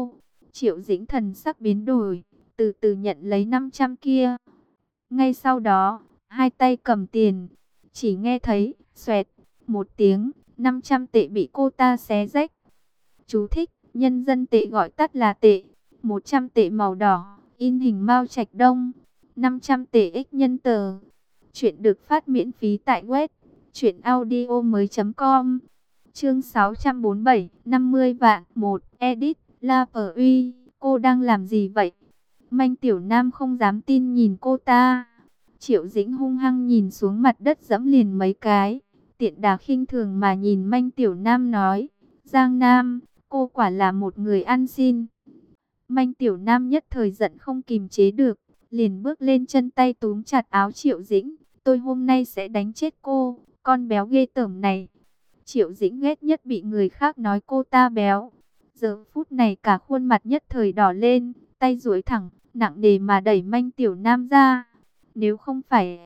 Triệu Dĩnh thần sắc biến đổi, từ từ nhận lấy 500 kia. Ngay sau đó, hai tay cầm tiền, chỉ nghe thấy xoẹt một tiếng, 500 tệ bị cô ta xé rách. Chú thích: nhân dân tệ gọi tắt là tệ, 100 tệ màu đỏ, in hình Mao Trạch Đông, 500 tệ ích nhân tờ. Chuyện được phát miễn phí tại web truyệnaudiomoi.com. Chương 647, 50 vạn. 1. Edit, La Phở Uy, cô đang làm gì vậy? Manh Tiểu Nam không dám tin nhìn cô ta. Triệu Dĩnh hung hăng nhìn xuống mặt đất dẫm liền mấy cái, tiện đà khinh thường mà nhìn Manh Tiểu Nam nói: Giang Nam, cô quả là một người ăn xin. Manh Tiểu Nam nhất thời giận không kìm chế được, liền bước lên chân tay túm chặt áo Triệu Dĩnh. Tôi hôm nay sẽ đánh chết cô, con béo ghê tởm này. Triệu Dĩnh ghét nhất bị người khác nói cô ta béo. Giờ phút này cả khuôn mặt nhất thời đỏ lên, tay duỗi thẳng, nặng nề mà đẩy Manh Tiểu Nam ra. Nếu không phải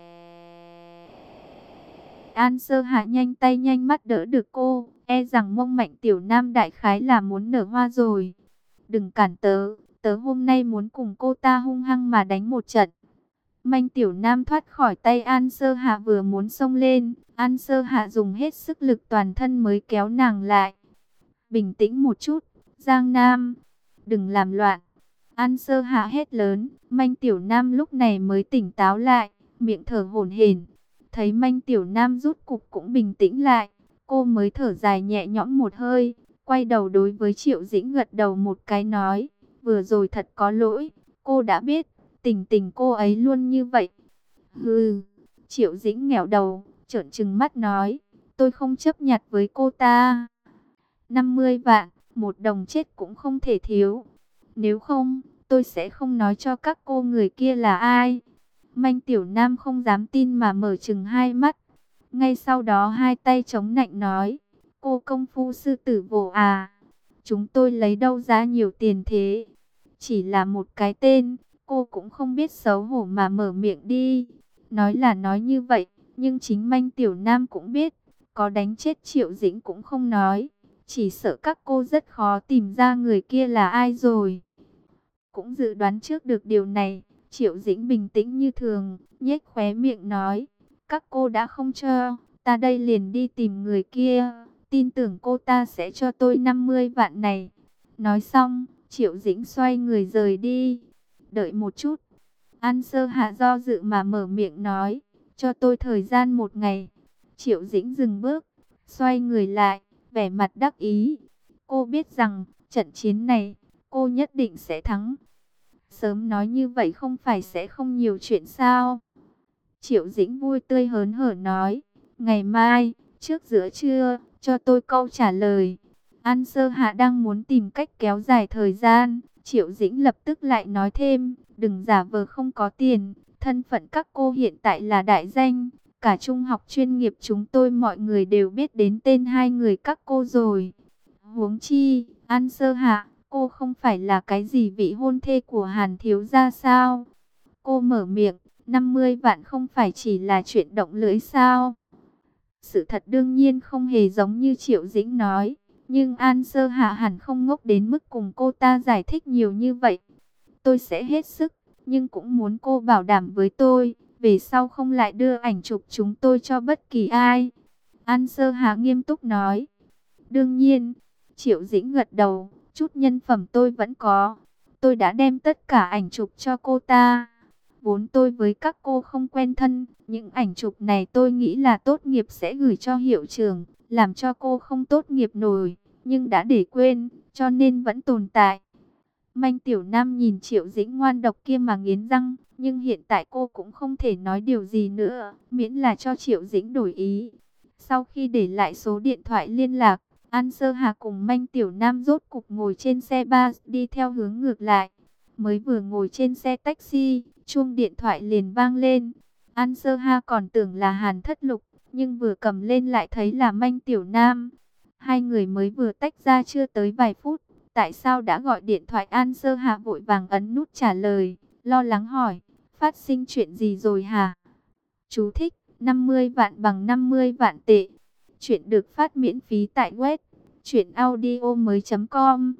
An Sơ Hạ nhanh tay nhanh mắt đỡ được cô, e rằng mông Mạnh Tiểu Nam đại khái là muốn nở hoa rồi. Đừng cản tớ, tớ hôm nay muốn cùng cô ta hung hăng mà đánh một trận. Manh Tiểu Nam thoát khỏi tay An Sơ Hạ vừa muốn xông lên, An Sơ Hạ dùng hết sức lực toàn thân mới kéo nàng lại. Bình tĩnh một chút, Giang Nam, đừng làm loạn. An Sơ Hạ hét lớn, Manh Tiểu Nam lúc này mới tỉnh táo lại, miệng thở hổn hển. Thấy Manh Tiểu Nam rút cục cũng bình tĩnh lại, cô mới thở dài nhẹ nhõm một hơi, quay đầu đối với Triệu Dĩnh gật đầu một cái nói: vừa rồi thật có lỗi, cô đã biết, tình tình cô ấy luôn như vậy. Hừ. Triệu Dĩnh nghẹo đầu, trợn trừng mắt nói: tôi không chấp nhặt với cô ta. 50 vạn, một đồng chết cũng không thể thiếu. Nếu không, tôi sẽ không nói cho các cô người kia là ai. Manh Tiểu Nam không dám tin mà mở trừng hai mắt. Ngay sau đó hai tay chống nạnh nói: cô công phu sư tử vồ à? Chúng tôi lấy đâu ra nhiều tiền thế? Chỉ là một cái tên, cô cũng không biết xấu hổ mà mở miệng đi. Nói là nói như vậy, nhưng chính Manh Tiểu Nam cũng biết, có đánh chết Triệu Dĩnh cũng không nói. Chỉ sợ các cô rất khó tìm ra người kia là ai rồi. Cũng dự đoán trước được điều này, Triệu Dĩnh bình tĩnh như thường, nhếch khóe miệng nói: các cô đã không cho, ta đây liền đi tìm người kia, tin tưởng cô ta sẽ cho tôi 50 vạn này. Nói xong, Triệu Dĩnh xoay người rời đi. Đợi một chút. An Sơ Hạ do dự mà mở miệng nói: cho tôi thời gian một ngày. Triệu Dĩnh dừng bước, xoay người lại, vẻ mặt đắc ý. Cô biết rằng, trận chiến này, cô nhất định sẽ thắng. Sớm nói như vậy không phải sẽ không nhiều chuyện sao? Triệu Dĩnh vui tươi hớn hở nói: ngày mai, trước giữa trưa, cho tôi câu trả lời. An Sơ Hạ đang muốn tìm cách kéo dài thời gian. Triệu Dĩnh lập tức lại nói thêm: đừng giả vờ không có tiền. Thân phận các cô hiện tại là đại danh. Cả trung học chuyên nghiệp chúng tôi mọi người đều biết đến tên hai người các cô rồi. Huống chi, An Sơ Hạ, cô không phải là cái gì vị hôn thê của Hàn thiếu gia sao? Cô mở miệng, 50 vạn không phải chỉ là chuyện động lưỡi sao? Sự thật đương nhiên không hề giống như Triệu Dĩnh nói, nhưng An Sơ Hạ hẳn không ngốc đến mức cùng cô ta giải thích nhiều như vậy. Tôi sẽ hết sức, nhưng cũng muốn cô bảo đảm với tôi, về sau không lại đưa ảnh chụp chúng tôi cho bất kỳ ai. An Sơ Hạ nghiêm túc nói. Đương nhiên. Triệu Dĩnh gật đầu, chút nhân phẩm tôi vẫn có. Tôi đã đem tất cả ảnh chụp cho cô ta. Vốn tôi với các cô không quen thân, những ảnh chụp này tôi nghĩ là tốt nghiệp sẽ gửi cho hiệu trưởng, làm cho cô không tốt nghiệp nổi, nhưng đã để quên, cho nên vẫn tồn tại. Manh Tiểu Nam nhìn Triệu Dĩnh ngoan độc kia mà nghiến răng, nhưng hiện tại cô cũng không thể nói điều gì nữa, miễn là cho Triệu Dĩnh đổi ý. Sau khi để lại số điện thoại liên lạc, An Sơ Hà cùng Manh Tiểu Nam rốt cục ngồi trên xe bus đi theo hướng ngược lại. Mới vừa ngồi trên xe taxi, chuông điện thoại liền vang lên. An Sơ Hà còn tưởng là Hàn Thất Lục, nhưng vừa cầm lên lại thấy là Manh Tiểu Nam. Hai người mới vừa tách ra chưa tới vài phút, tại sao đã gọi điện thoại? An Sơ Hà vội vàng ấn nút trả lời, lo lắng hỏi, phát sinh chuyện gì rồi hả? Chú thích, 50 vạn bằng 50 vạn tệ. Chuyện được phát miễn phí tại web truyệnaudiomoi.com.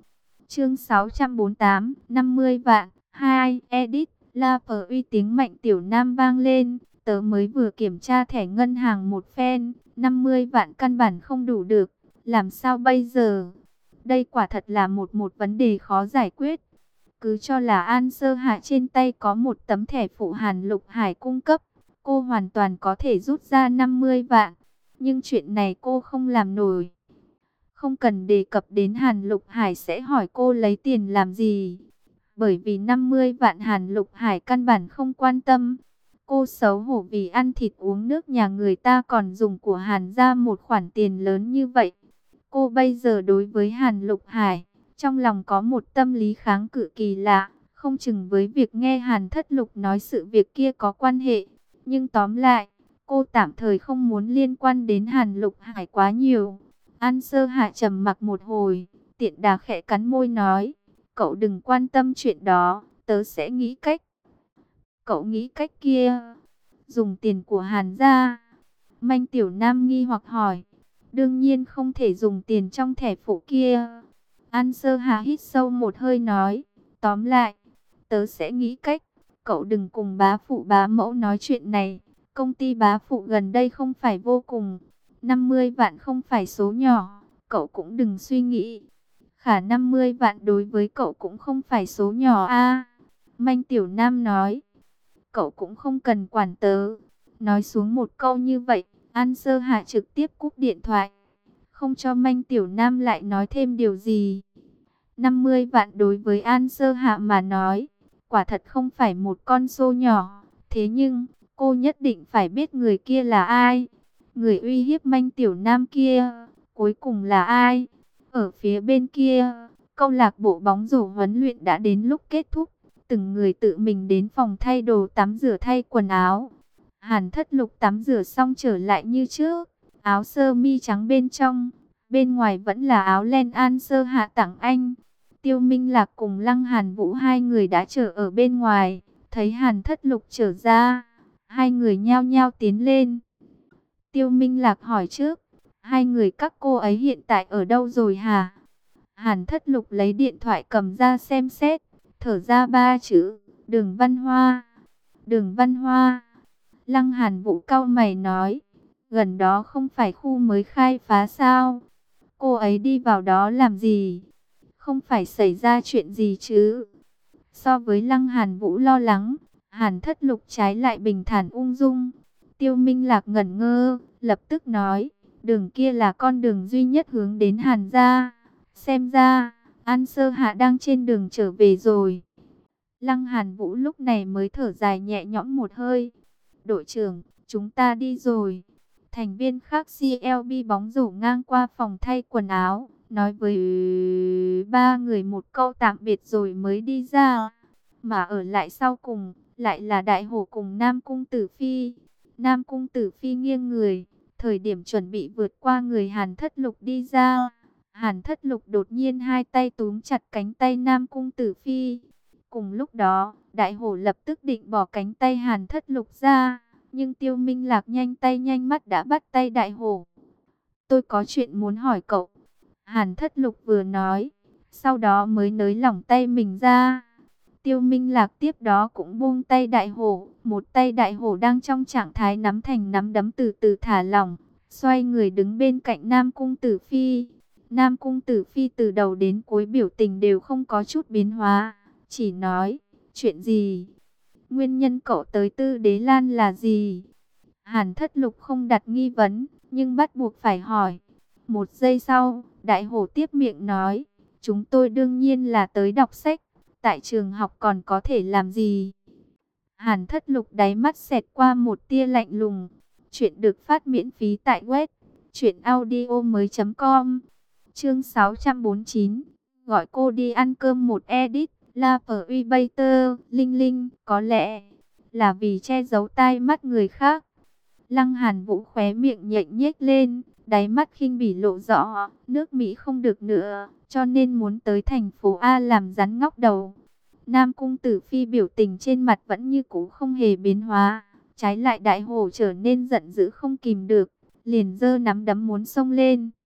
Chương 648, 50 vạn. 2. Edit. La Phở uy tiếng Mạnh Tiểu Nam vang lên. Tớ mới vừa kiểm tra thẻ ngân hàng một phen. 50 vạn căn bản không đủ được. Làm sao bây giờ? Đây quả thật là một vấn đề khó giải quyết. Cứ cho là An Sơ Hạ trên tay có một tấm thẻ phụ Hàn Lục Hải cung cấp. Cô hoàn toàn có thể rút ra 50 vạn. Nhưng chuyện này cô không làm nổi. Không cần đề cập đến Hàn Lục Hải sẽ hỏi cô lấy tiền làm gì. Bởi vì 50 vạn Hàn Lục Hải căn bản không quan tâm. Cô xấu hổ vì ăn thịt uống nước nhà người ta còn dùng của Hàn ra một khoản tiền lớn như vậy. Cô bây giờ đối với Hàn Lục Hải, trong lòng có một tâm lý kháng cự kỳ lạ. Không chừng với việc nghe Hàn Thất Lục nói sự việc kia có quan hệ. Nhưng tóm lại, cô tạm thời không muốn liên quan đến Hàn Lục Hải quá nhiều. An Sơ Hạ trầm mặc một hồi, tiện đà khẽ cắn môi nói, cậu đừng quan tâm chuyện đó, tớ sẽ nghĩ cách. Cậu nghĩ cách kia, dùng tiền của Hàn gia. Manh Tiểu Nam nghi hoặc hỏi, đương nhiên không thể dùng tiền trong thẻ phụ kia. An Sơ Hạ hít sâu một hơi nói, tóm lại, tớ sẽ nghĩ cách, cậu đừng cùng bá phụ bá mẫu nói chuyện này. Công ty bá phụ gần đây không phải vô cùng. 50 vạn không phải số nhỏ, cậu cũng đừng suy nghĩ. Khả 50 vạn đối với cậu cũng không phải số nhỏ a. Manh Tiểu Nam nói, cậu cũng không cần quản tớ. Nói xuống một câu như vậy, An Sơ Hạ trực tiếp cúp điện thoại. Không cho Manh Tiểu Nam lại nói thêm điều gì. 50 vạn đối với An Sơ Hạ mà nói, quả thật không phải một con số nhỏ. Thế nhưng, cô nhất định phải biết người kia là ai. Người uy hiếp Manh Tiểu Nam kia, cuối cùng là ai? Ở phía bên kia, câu lạc bộ bóng rổ huấn luyện đã đến lúc kết thúc. Từng người tự mình đến phòng thay đồ tắm rửa thay quần áo. Hàn Thất Lục tắm rửa xong trở lại như trước. Áo sơ mi trắng bên trong, bên ngoài vẫn là áo len An Sơ Hạ tặng anh. Tiêu Minh Lạc cùng Lăng Hàn Vũ hai người đã chờ ở bên ngoài. Thấy Hàn Thất Lục trở ra, hai người nhao nhao tiến lên. Tiêu Minh Lạc hỏi trước, hai người các cô ấy hiện tại ở đâu rồi hả? Hàn Thất Lục lấy điện thoại cầm ra xem xét, thở ra ba chữ, Đường Văn Hoa. Đường Văn Hoa. Lăng Hàn Vũ cau mày nói, gần đó không phải khu mới khai phá sao? Cô ấy đi vào đó làm gì? Không phải xảy ra chuyện gì chứ? So với Lăng Hàn Vũ lo lắng, Hàn Thất Lục trái lại bình thản ung dung. Tiêu Minh Lạc ngẩn ngơ, lập tức nói, đường kia là con đường duy nhất hướng đến Hàn gia. Xem ra, An Sơ Hạ đang trên đường trở về rồi. Lăng Hàn Vũ lúc này mới thở dài nhẹ nhõm một hơi. Đội trưởng, chúng ta đi rồi. Thành viên khác CLB bóng rổ ngang qua phòng thay quần áo, nói với ba người một câu tạm biệt rồi mới đi ra. Mà ở lại sau cùng, lại là Đại Hổ cùng Nam Cung Tử Phi. Nam Cung Tử Phi nghiêng người, thời điểm chuẩn bị vượt qua người Hàn Thất Lục đi ra. Hàn Thất Lục đột nhiên hai tay túm chặt cánh tay Nam Cung Tử Phi. Cùng lúc đó, Đại Hổ lập tức định bỏ cánh tay Hàn Thất Lục ra. Nhưng Tiêu Minh Lạc nhanh tay nhanh mắt đã bắt tay Đại Hổ. Tôi có chuyện muốn hỏi cậu. Hàn Thất Lục vừa nói, sau đó mới nới lỏng tay mình ra. Tiêu Minh Lạc tiếp đó cũng buông tay Đại Hổ. Một tay Đại Hổ đang trong trạng thái nắm thành nắm đấm từ từ thả lỏng. Xoay người đứng bên cạnh Nam Cung Tử Phi. Nam Cung Tử Phi từ đầu đến cuối biểu tình đều không có chút biến hóa. Chỉ nói, chuyện gì? Nguyên nhân cậu tới Tư Đế Lan là gì? Hàn Thất Lục không đặt nghi vấn, nhưng bắt buộc phải hỏi. Một giây sau, Đại Hổ tiếp miệng nói, chúng tôi đương nhiên là tới đọc sách. Tại trường học còn có thể làm gì? Hàn Thất Lục đáy mắt xẹt qua một tia lạnh lùng. Chuyện được phát miễn phí tại web truyệnaudiomoi.com. Chương 649. Gọi cô đi ăn cơm một edit. La Phở Uy Bater, Linh Linh, có lẽ là vì che giấu tai mắt người khác. Lăng Hàn Vũ khóe miệng nhếch nhếch lên, đáy mắt khinh bỉ lộ rõ, nước Mỹ không được nữa, cho nên muốn tới thành phố A làm rắn ngóc đầu. Nam Cung Tử Phi biểu tình trên mặt vẫn như cũ không hề biến hóa, trái lại Đại Hổ trở nên giận dữ không kìm được, liền giơ nắm đấm muốn xông lên.